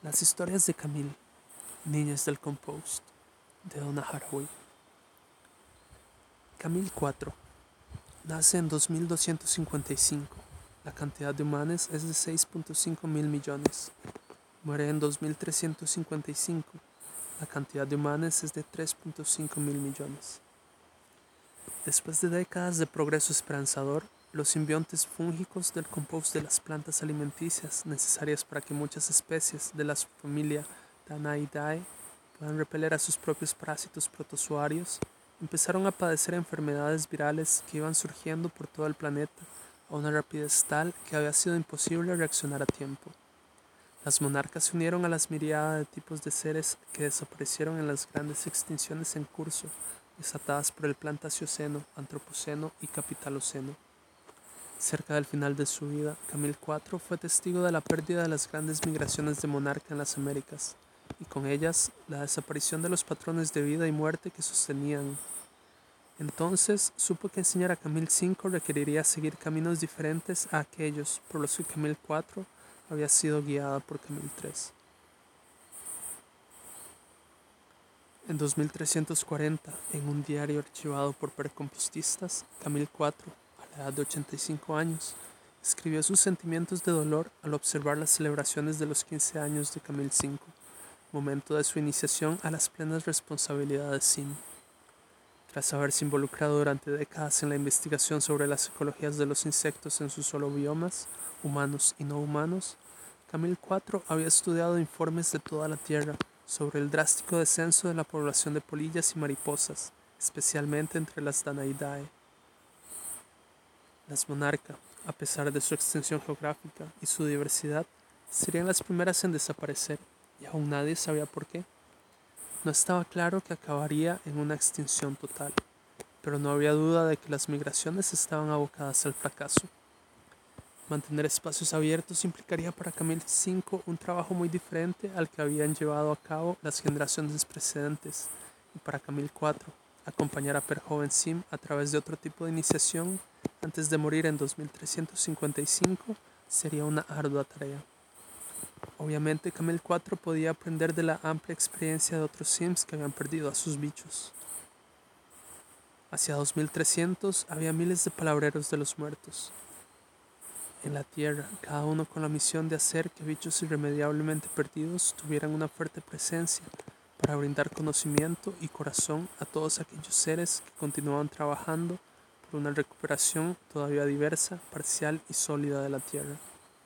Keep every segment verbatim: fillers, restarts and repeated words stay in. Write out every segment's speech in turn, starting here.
Las historias de Camille, Niñas del Compost, de Donna Haraway. Camille cuatro. Nace en dos mil doscientos cincuenta y cinco. La cantidad de humanos es de seis punto cinco mil millones. Muere en dos mil trescientos cincuenta y cinco. La cantidad de humanos es de tres punto cinco mil millones. Después de décadas de progreso esperanzador, los simbiontes fúngicos del compost de las plantas alimenticias necesarias para que muchas especies de la subfamilia Danaidae puedan repeler a sus propios parásitos protozoarios, empezaron a padecer enfermedades virales que iban surgiendo por todo el planeta a una rapidez tal que había sido imposible reaccionar a tiempo. Las monarcas se unieron a las miríadas de tipos de seres que desaparecieron en las grandes extinciones en curso, desatadas por el Plantasioceno, Antropoceno y Capitaloceno. Cerca del final de su vida, Camille cuatro fue testigo de la pérdida de las grandes migraciones de monarca en las Américas, y con ellas la desaparición de los patrones de vida y muerte que sostenían. Entonces supo que enseñar a Camille cinco requeriría seguir caminos diferentes a aquellos por los que Camille cuatro había sido guiada por Camille tres. En dos mil trescientos cuarenta, en un diario archivado por percompostistas, Camille cuatro, a la edad de ochenta y cinco años, escribió sus sentimientos de dolor al observar las celebraciones de los quince años de Camille cinco, momento de su iniciación a las plenas responsabilidades S I M. Tras haberse involucrado durante décadas en la investigación sobre las ecologías de los insectos en sus holobiomas, humanos y no humanos, Camille cuatro había estudiado informes de toda la Tierra sobre el drástico descenso de la población de polillas y mariposas, especialmente entre las Danaidae. Las monarca, a pesar de su extensión geográfica y su diversidad, serían las primeras en desaparecer, y aún nadie sabía por qué. No estaba claro que acabaría en una extinción total, pero no había duda de que las migraciones estaban abocadas al fracaso. Mantener espacios abiertos implicaría para Camille cinco un trabajo muy diferente al que habían llevado a cabo las generaciones precedentes, y para Camille cuatro, acompañar a Per Joven Sim a través de otro tipo de iniciación antes de morir en dos mil trescientos cincuenta y cinco sería una ardua tarea. Obviamente Camille cuatro podía aprender de la amplia experiencia de otros Sims que habían perdido a sus bichos. Hacia dos mil trescientos había miles de palabreros de los muertos en la Tierra, cada uno con la misión de hacer que bichos irremediablemente perdidos tuvieran una fuerte presencia para brindar conocimiento y corazón a todos aquellos seres que continuaban trabajando por una recuperación todavía diversa, parcial y sólida de la Tierra.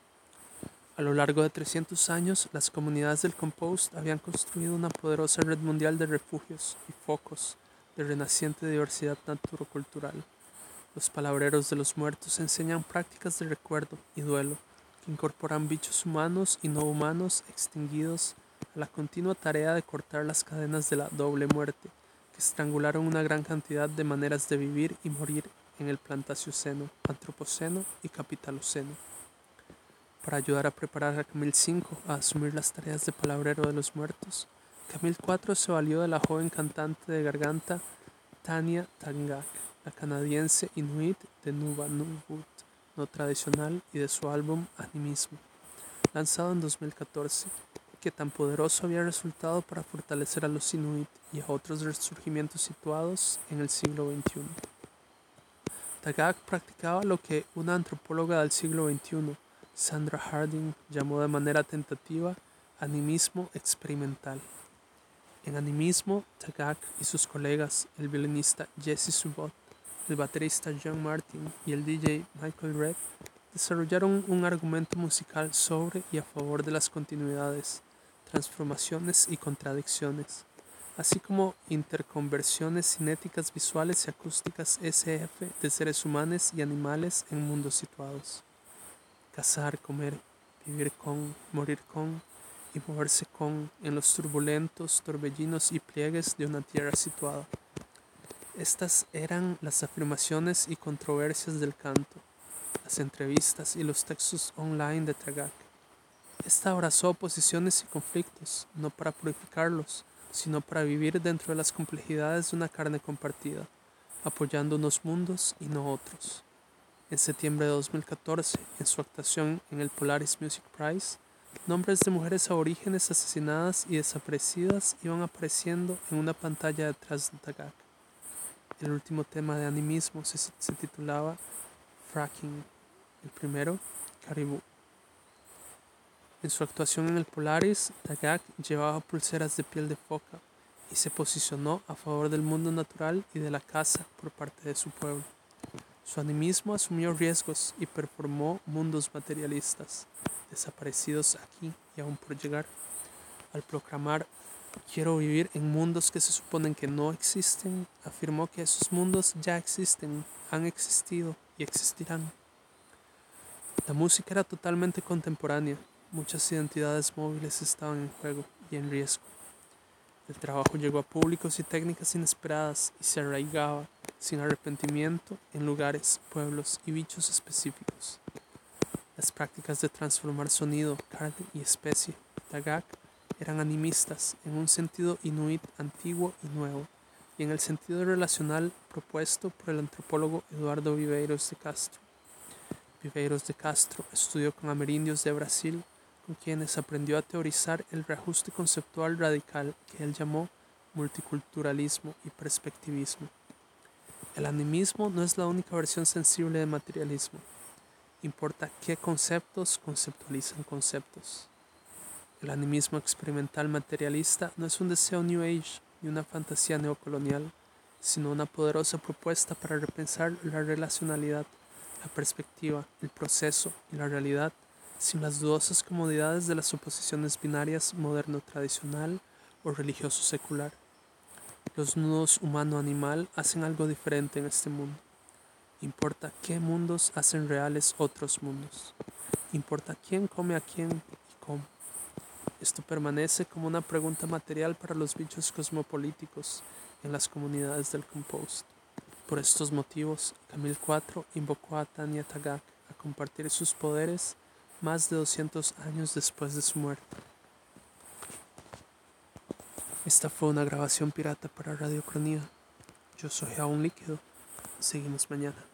A lo largo de trescientos años, las comunidades del compost habían construido una poderosa red mundial de refugios y focos de renaciente diversidad naturocultural. Los palabreros de los muertos enseñan prácticas de recuerdo y duelo que incorporan bichos humanos y no humanos extinguidos a la continua tarea de cortar las cadenas de la doble muerte que estrangularon una gran cantidad de maneras de vivir y morir en el Plantasioceno, Antropoceno y Capitaloceno. Para ayudar a preparar a Camille cinco a asumir las tareas de palabrero de los muertos, Camille cuatro se valió de la joven cantante de garganta Tanya Tagaq, la canadiense inuit de Nunavut no tradicional, y de su álbum Animismo, lanzado en dos mil catorce, que tan poderoso había resultado para fortalecer a los inuit y a otros resurgimientos situados en el siglo veintiuno. Tagaq practicaba lo que una antropóloga del siglo veintiuno, Sandra Harding, llamó de manera tentativa animismo experimental. En animismo, Tagaq y sus colegas, el violinista Jesse Subot, el baterista John Martin y el D J Michael Red, desarrollaron un argumento musical sobre y a favor de las continuidades, transformaciones y contradicciones, así como interconversiones cinéticas visuales y acústicas S F de seres humanos y animales en mundos situados. Cazar, comer, vivir con, morir con y moverse con en los turbulentos torbellinos y pliegues de una tierra situada. Estas eran las afirmaciones y controversias del canto, las entrevistas y los textos online de Tagaq. Esta abrazó posiciones y conflictos, no para purificarlos, sino para vivir dentro de las complejidades de una carne compartida, apoyando unos mundos y no otros. En septiembre de dos mil catorce, en su actuación en el Polaris Music Prize, Nombres de mujeres aborígenes asesinadas y desaparecidas iban apareciendo en una pantalla detrás de Tagak. El último tema de animismo se, se titulaba Fracking, el primero, Caribou. En su actuación en el Polaris, Tagak llevaba pulseras de piel de foca y se posicionó a favor del mundo natural y de la caza por parte de su pueblo. Su animismo asumió riesgos y performó mundos materialistas, desaparecidos aquí y aún por llegar. Al proclamar "Quiero vivir en mundos que se suponen que no existen", afirmó que esos mundos ya existen, han existido y existirán. La música era totalmente contemporánea, muchas identidades móviles estaban en juego y en riesgo. El trabajo llegó a públicos y técnicas inesperadas y se arraigaba, sin arrepentimiento, en lugares, pueblos y bichos específicos. Las prácticas de transformar sonido, carne y especie, Tagak, eran animistas en un sentido inuit antiguo y nuevo, y en el sentido relacional propuesto por el antropólogo Eduardo Viveiros de Castro. Viveiros de Castro estudió con amerindios de Brasil, con quienes aprendió a teorizar el reajuste conceptual radical que él llamó multiculturalismo y perspectivismo. El animismo no es la única versión sensible de materialismo. Importa qué conceptos conceptualizan conceptos. El animismo experimental materialista no es un deseo New Age ni una fantasía neocolonial, sino una poderosa propuesta para repensar la relacionalidad, la perspectiva, el proceso y la realidad sin las dudosas comodidades de las oposiciones binarias moderno-tradicional o religioso-secular. Los nudos humano-animal hacen algo diferente en este mundo. Importa qué mundos hacen reales otros mundos. Importa quién come a quién y cómo. Esto permanece como una pregunta material para los bichos cosmopolíticos en las comunidades del Compost. Por estos motivos, Camille cuatro invocó a Tanya Tagak a compartir sus poderes más de doscientos años después de su muerte. Esta fue una grabación pirata para Radio Cronía. Yo soy Aún Líquido. Seguimos mañana.